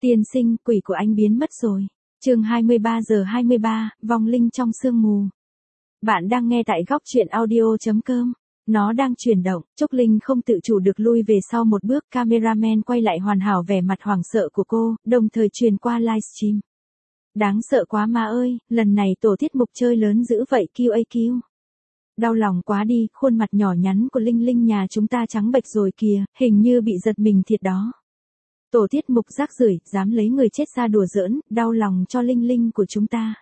Tiên sinh, quỷ của anh biến mất rồi. Chương 23:23, vong linh trong sương mù. Bạn đang nghe tại góc truyện audio.com. Nó đang chuyển động, Trúc Linh không tự chủ được lui về sau một bước, cameraman quay lại hoàn hảo vẻ mặt hoảng sợ của cô, đồng thời truyền qua livestream. Đáng sợ quá mà ơi, lần này tổ tiết mục chơi lớn dữ vậy QAQ. Đau lòng quá đi, khuôn mặt nhỏ nhắn của Linh Linh nhà chúng ta trắng bệch rồi kìa, hình như bị giật mình thiệt đó. Tổ tiết mục rác rưởi, dám lấy người chết ra đùa giỡn, đau lòng cho Linh Linh của chúng ta.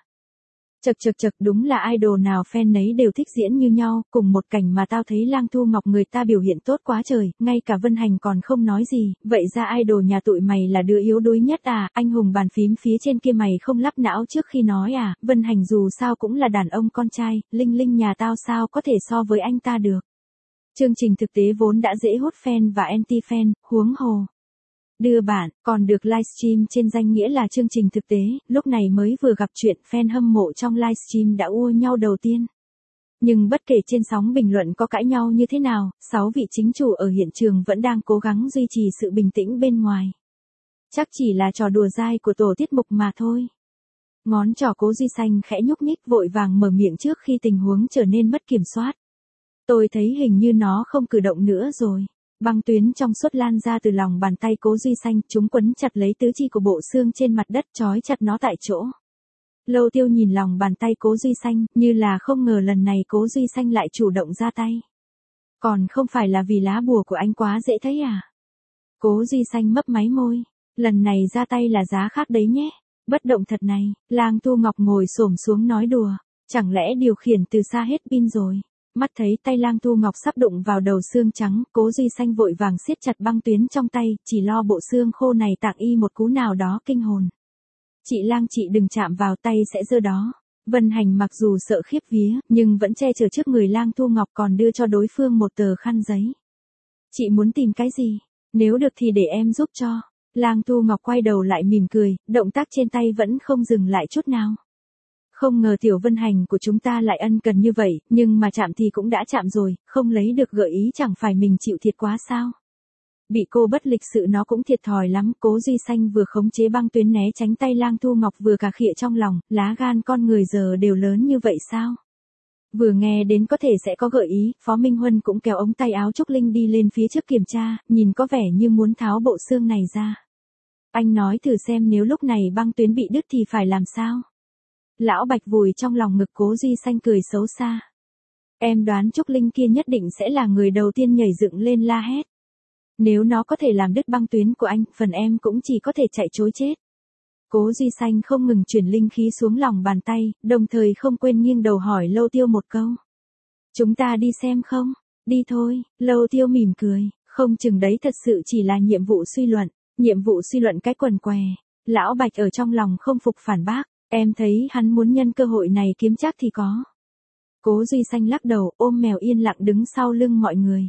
Chật, đúng là idol nào fan nấy đều thích diễn như nhau, cùng một cảnh mà tao thấy Lang Thu Ngọc người ta biểu hiện tốt quá trời, ngay cả Vân Hành còn không nói gì, vậy ra idol nhà tụi mày là đứa yếu đuối nhất à, anh hùng bàn phím phía trên kia mày không lắp não trước khi nói à, Vân Hành dù sao cũng là đàn ông con trai, Linh Linh nhà tao sao có thể so với anh ta được. Chương trình thực tế vốn đã dễ hút fan và anti-fan, huống hồ. Đưa bạn, còn được livestream trên danh nghĩa là chương trình thực tế, lúc này mới vừa gặp chuyện fan hâm mộ trong livestream đã ua nhau đầu tiên. Nhưng bất kể trên sóng bình luận có cãi nhau như thế nào, 6 vị chính chủ ở hiện trường vẫn đang cố gắng duy trì sự bình tĩnh bên ngoài. Chắc chỉ là trò đùa dai của tổ tiết mục mà thôi. Ngón trỏ Cố Duy Xanh khẽ nhúc nhích vội vàng mở miệng trước khi tình huống trở nên mất kiểm soát. Tôi thấy hình như nó không cử động nữa rồi. Băng tuyến trong suốt lan ra từ lòng bàn tay Cố Duy Xanh, chúng quấn chặt lấy tứ chi của bộ xương trên mặt đất, trói chặt nó tại chỗ. Lâu Tiêu nhìn lòng bàn tay Cố Duy Xanh, như là không ngờ lần này Cố Duy Xanh lại chủ động ra tay. Còn không phải là vì lá bùa của anh quá dễ thấy à? Cố Duy Xanh mấp máy môi, lần này ra tay là giá khác đấy nhé. Bất động thật này, Lang Thu Ngọc ngồi xổm xuống nói đùa, chẳng lẽ điều khiển từ xa hết pin rồi? Mắt thấy tay Lang Thu Ngọc sắp đụng vào đầu xương trắng, Cố Duy Xanh vội vàng siết chặt băng tuyến trong tay, chỉ lo bộ xương khô này tặng y một cú nào đó kinh hồn. Chị Lang, chị đừng chạm vào, tay sẽ dơ đó. Vân Hành mặc dù sợ khiếp vía, nhưng vẫn che chở trước người Lang Thu Ngọc, còn đưa cho đối phương một tờ khăn giấy. Chị muốn tìm cái gì? Nếu được thì để em giúp cho. Lang Thu Ngọc quay đầu lại mỉm cười, động tác trên tay vẫn không dừng lại chút nào. Không ngờ Tiểu Vân Hành của chúng ta lại ân cần như vậy, nhưng mà chạm thì cũng đã chạm rồi, không lấy được gợi ý chẳng phải mình chịu thiệt quá sao? Bị cô bất lịch sự nó cũng thiệt thòi lắm. Cố Duy Xanh vừa khống chế băng tuyến né tránh tay Lang Thu Ngọc vừa cà khịa trong lòng, lá gan con người giờ đều lớn như vậy sao? Vừa nghe đến có thể sẽ có gợi ý, Phó Minh Huân cũng kéo ống tay áo Trúc Linh đi lên phía trước kiểm tra, nhìn có vẻ như muốn tháo bộ xương này ra. Anh nói thử xem nếu lúc này băng tuyến bị đứt thì phải làm sao? Lão Bạch vùi trong lòng ngực Cố Duy Xanh cười xấu xa. Em đoán Trúc Linh kia nhất định sẽ là người đầu tiên nhảy dựng lên la hét. Nếu nó có thể làm đứt băng tuyến của anh, phần em cũng chỉ có thể chạy trối chết. Cố Duy Xanh không ngừng chuyển linh khí xuống lòng bàn tay, đồng thời không quên nghiêng đầu hỏi Lâu Tiêu một câu. Chúng ta đi xem không? Đi thôi. Lâu Tiêu mỉm cười, không chừng đấy thật sự chỉ là nhiệm vụ suy luận. Nhiệm vụ suy luận cái quần què. Lão Bạch ở trong lòng không phục phản bác. Em thấy hắn muốn nhân cơ hội này kiếm chắc thì có. Cố Duy Xanh lắc đầu, ôm mèo yên lặng đứng sau lưng mọi người.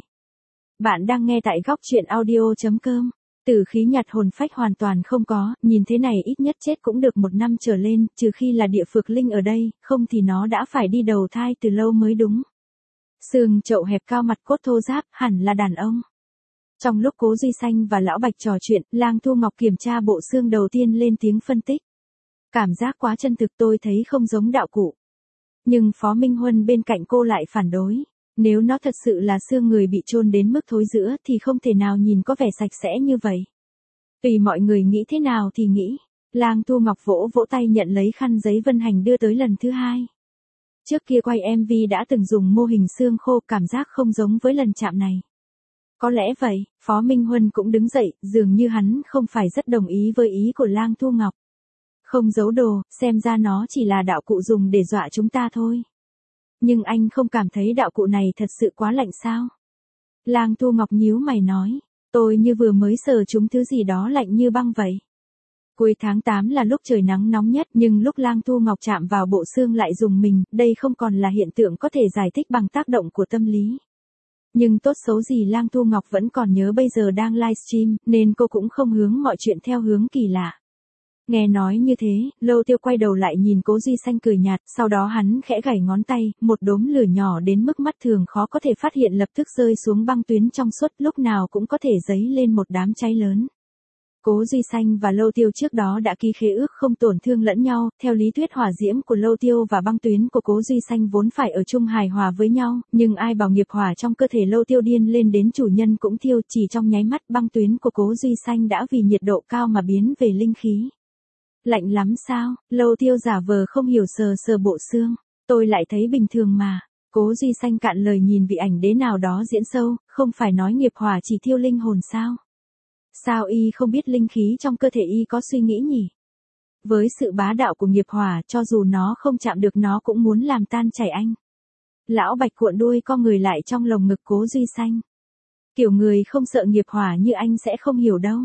Bạn đang nghe tại góc truyện audio.com. Tử khí nhạt hồn phách hoàn toàn không có, nhìn thế này ít nhất chết cũng được 1 năm trở lên, trừ khi là địa phược linh ở đây, không thì nó đã phải đi đầu thai từ lâu mới đúng. Xương chậu hẹp cao mặt cốt thô ráp, hẳn là đàn ông. Trong lúc Cố Duy Xanh và Lão Bạch trò chuyện, Lang Thu Ngọc kiểm tra bộ xương đầu tiên lên tiếng phân tích. Cảm giác quá chân thực, tôi thấy không giống đạo cụ. Nhưng Phó Minh Huân bên cạnh cô lại phản đối. Nếu nó thật sự là xương người bị chôn đến mức thối rữa thì không thể nào nhìn có vẻ sạch sẽ như vậy. Tùy mọi người nghĩ thế nào thì nghĩ. Lang Thu Ngọc vỗ vỗ tay nhận lấy khăn giấy Vân Hành đưa tới lần thứ 2. Trước kia quay MV đã từng dùng mô hình xương khô, cảm giác không giống với lần chạm này. Có lẽ vậy, Phó Minh Huân cũng đứng dậy, dường như hắn không phải rất đồng ý với ý của Lang Thu Ngọc. Không giấu đồ, xem ra nó chỉ là đạo cụ dùng để dọa chúng ta thôi. Nhưng anh không cảm thấy đạo cụ này thật sự quá lạnh sao? Lang Thu Ngọc nhíu mày nói, tôi như vừa mới sờ trúng thứ gì đó lạnh như băng vậy. Cuối tháng 8 là lúc trời nắng nóng nhất, nhưng lúc Lang Thu Ngọc chạm vào bộ xương lại rùng mình, đây không còn là hiện tượng có thể giải thích bằng tác động của tâm lý. Nhưng tốt xấu gì Lang Thu Ngọc vẫn còn nhớ bây giờ đang livestream, nên cô cũng không hướng mọi chuyện theo hướng kỳ lạ. Nghe nói như thế, Lâu Tiêu quay đầu lại nhìn Cố Duy Xanh cười nhạt, sau đó hắn khẽ gảy ngón tay, một đốm lửa nhỏ đến mức mắt thường khó có thể phát hiện lập tức rơi xuống băng tuyến trong suốt, lúc nào cũng có thể dấy lên một đám cháy lớn. Cố Duy Xanh và Lâu Tiêu trước đó đã ký khế ước không tổn thương lẫn nhau, theo lý thuyết hỏa diễm của Lâu Tiêu và băng tuyến của Cố Duy Xanh vốn phải ở chung hài hòa với nhau, nhưng ai bảo nghiệp hỏa trong cơ thể Lâu Tiêu điên lên đến chủ nhân cũng thiêu, chỉ trong nháy mắt băng tuyến của Cố Duy Xanh đã vì nhiệt độ cao mà biến về linh khí. Lạnh lắm sao? Lâu Tiêu giả vờ không hiểu sờ sờ bộ xương, tôi lại thấy bình thường mà. Cố Duy Xanh cạn lời nhìn vị ảnh đế nào đó diễn sâu, không phải nói nghiệp hỏa chỉ thiêu linh hồn sao? Sao y không biết linh khí trong cơ thể y có suy nghĩ nhỉ? Với sự bá đạo của nghiệp hỏa, cho dù nó không chạm được nó cũng muốn làm tan chảy anh. Lão Bạch cuộn đuôi co người lại trong lồng ngực Cố Duy Xanh. Kiểu người không sợ nghiệp hỏa như anh sẽ không hiểu đâu.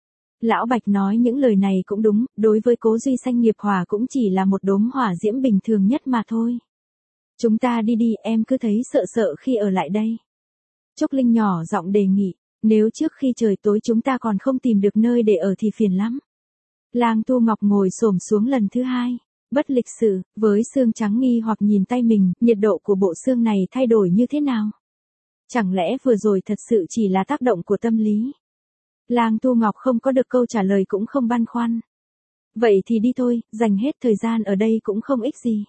Lão Bạch nói những lời này cũng đúng, đối với Cố Duy Xanh nghiệp hỏa cũng chỉ là một đốm hỏa diễm bình thường nhất mà thôi. Chúng ta đi đi, em cứ thấy sợ sợ khi ở lại đây. Trúc Linh nhỏ giọng đề nghị, nếu trước khi trời tối chúng ta còn không tìm được nơi để ở thì phiền lắm. Lang Tu Ngọc ngồi xổm xuống lần thứ hai, bất lịch sự, với xương trắng nghi hoặc nhìn tay mình, nhiệt độ của bộ xương này thay đổi như thế nào? Chẳng lẽ vừa rồi thật sự chỉ là tác động của tâm lý? Lang Tu Ngọc không có được câu trả lời cũng không băn khoăn. Vậy thì đi thôi, dành hết thời gian ở đây cũng không ích gì.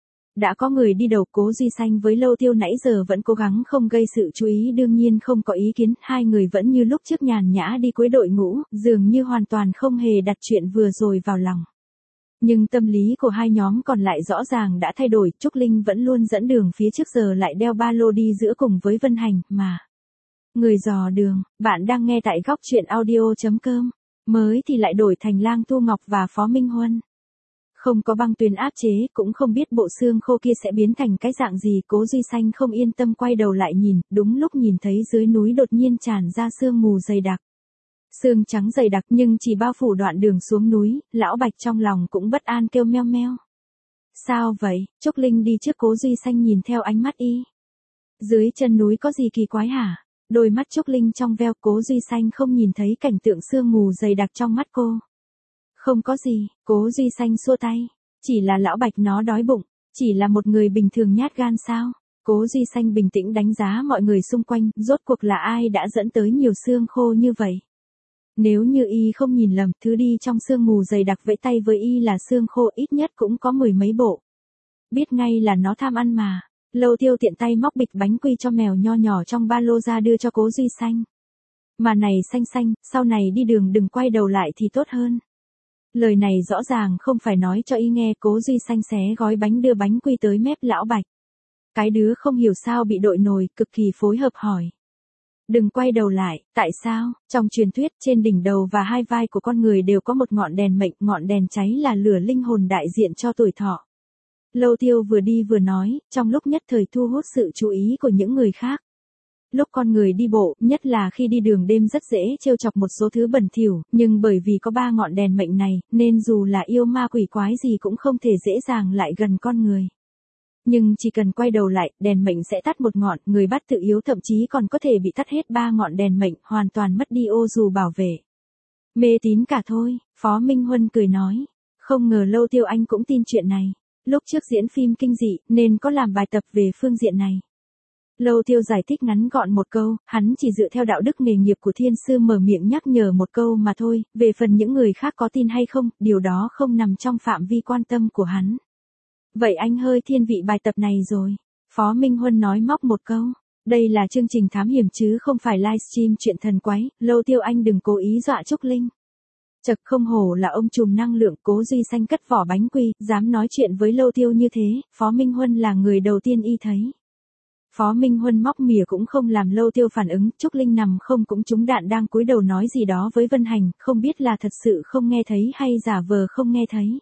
Đã có người đi đầu. Cố Duy Xanh với Lâu Tiêu nãy giờ vẫn cố gắng không gây sự chú ý, đương nhiên không có ý kiến, hai người vẫn như lúc trước nhàn nhã đi cuối đội ngũ, dường như hoàn toàn không hề đặt chuyện vừa rồi vào lòng. Nhưng tâm lý của hai nhóm còn lại rõ ràng đã thay đổi, Trúc Linh vẫn luôn dẫn đường phía trước giờ lại đeo ba lô đi giữa cùng với Vân Hành, mà. Người dò đường, bạn đang nghe tại góc truyện audio.com, mới thì lại đổi thành Lang Tu Ngọc và Phó Minh Huân. Không có băng tuyến áp chế, cũng không biết bộ xương khô kia sẽ biến thành cái dạng gì. Cố Duy Xanh không yên tâm quay đầu lại nhìn, đúng lúc nhìn thấy dưới núi đột nhiên tràn ra sương mù dày đặc. Sương trắng dày đặc nhưng chỉ bao phủ đoạn đường xuống núi, Lão Bạch trong lòng cũng bất an kêu meo meo. Sao vậy? Trúc Linh đi trước Cố Duy Xanh nhìn theo ánh mắt y. Dưới chân núi có gì kỳ quái hả? Đôi mắt Trúc Linh trong veo. Cố Duy Xanh không nhìn thấy cảnh tượng sương mù dày đặc trong mắt cô. Không có gì, Cố Duy Xanh xua tay. Chỉ là Lão Bạch nó đói bụng, chỉ là một người bình thường nhát gan sao? Cố Duy Xanh bình tĩnh đánh giá mọi người xung quanh, rốt cuộc là ai đã dẫn tới nhiều xương khô như vậy? Nếu như y không nhìn lầm, thứ đi trong sương mù dày đặc vẫy tay với y là xương khô ít nhất cũng có 10 mấy bộ. Biết ngay là nó tham ăn mà. Lâu Tiêu tiện tay móc bịch bánh quy cho mèo nho nhỏ trong ba lô ra đưa cho Cố Duy Xanh. Mà này Xanh Xanh, sau này đi đường đừng quay đầu lại thì tốt hơn. Lời này rõ ràng không phải nói cho y nghe. Cố Duy Xanh xé gói bánh đưa bánh quy tới mép Lão Bạch. Cái đứa không hiểu sao bị đội nổi, cực kỳ phối hợp hỏi. Đừng quay đầu lại, tại sao? Trong truyền thuyết, trên đỉnh đầu và hai vai của con người đều có một ngọn đèn mệnh, ngọn đèn cháy là lửa linh hồn đại diện cho tuổi thọ. Lâu Tiêu vừa đi vừa nói, trong lúc nhất thời thu hút sự chú ý của những người khác. Lúc con người đi bộ, nhất là khi đi đường đêm rất dễ trêu chọc một số thứ bẩn thỉu, nhưng bởi vì có ba ngọn đèn mệnh này, nên dù là yêu ma quỷ quái gì cũng không thể dễ dàng lại gần con người. Nhưng chỉ cần quay đầu lại, đèn mệnh sẽ tắt một ngọn, người bắt tự yếu thậm chí còn có thể bị tắt hết ba ngọn đèn mệnh, hoàn toàn mất đi ô dù bảo vệ. Mê tín cả thôi, Phó Minh Huân cười nói. Không ngờ Lâu Tiêu anh cũng tin chuyện này. Lúc trước diễn phim kinh dị, nên có làm bài tập về phương diện này. Lâu Tiêu giải thích ngắn gọn một câu, hắn chỉ dựa theo đạo đức nghề nghiệp của thiên sư mở miệng nhắc nhở một câu mà thôi, về phần những người khác có tin hay không, điều đó không nằm trong phạm vi quan tâm của hắn. Vậy anh hơi thiên vị bài tập này rồi. Phó Minh Huân nói móc một câu. Đây là chương trình thám hiểm chứ không phải livestream chuyện thần quái, Lâu Tiêu anh đừng cố ý dọa Trúc Linh. Chật, không hổ là ông trùm năng lượng. Cố Duy Xanh cất vỏ bánh quy, dám nói chuyện với Lâu Tiêu như thế, Phó Minh Huân là người đầu tiên y thấy. Phó Minh Huân móc mỉa cũng không làm Lâu Tiêu phản ứng, Trúc Linh nằm không cũng trúng đạn đang cúi đầu nói gì đó với Vân Hành, không biết là thật sự không nghe thấy hay giả vờ không nghe thấy.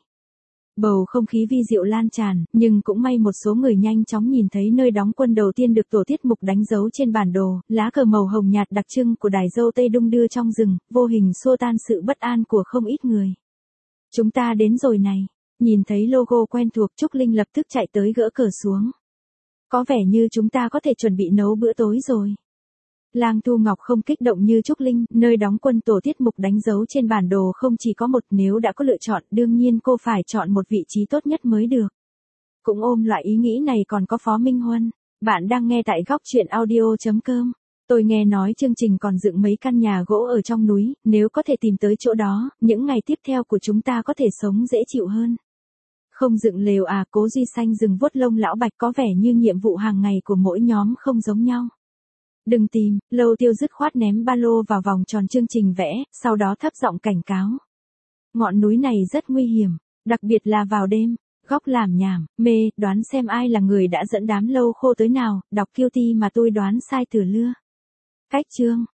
Bầu không khí vi diệu lan tràn, nhưng cũng may một số người nhanh chóng nhìn thấy nơi đóng quân đầu tiên được tổ tiết mục đánh dấu trên bản đồ, lá cờ màu hồng nhạt đặc trưng của đài dâu Tây đung đưa trong rừng, vô hình xua tan sự bất an của không ít người. Chúng ta đến rồi này. Nhìn thấy logo quen thuộc, Trúc Linh lập tức chạy tới gỡ cờ xuống. Có vẻ như chúng ta có thể chuẩn bị nấu bữa tối rồi. Lang Tu Ngọc không kích động như Trúc Linh, nơi đóng quân tổ tiết mục đánh dấu trên bản đồ không chỉ có một, nếu đã có lựa chọn, đương nhiên cô phải chọn một vị trí tốt nhất mới được. Cũng ôm loại ý nghĩ này còn có Phó Minh Huân. Bạn đang nghe tại góc truyện audio.com. Tôi nghe nói chương trình còn dựng mấy căn nhà gỗ ở trong núi, nếu có thể tìm tới chỗ đó, những ngày tiếp theo của chúng ta có thể sống dễ chịu hơn. Không dựng lều à? Cố Duy Xanh dừng vuốt lông lão Bạch, có vẻ như nhiệm vụ hàng ngày của mỗi nhóm không giống nhau. Đừng tìm, Lâu Tiêu dứt khoát ném ba lô vào vòng tròn chương trình vẽ, sau đó thấp giọng cảnh cáo. Ngọn núi này rất nguy hiểm, đặc biệt là vào đêm. Góc làm nhảm, mê, đoán xem ai là người đã dẫn đám lâu khô tới nào, đọc Guilty mà tôi đoán sai từ lưa. Cách chương.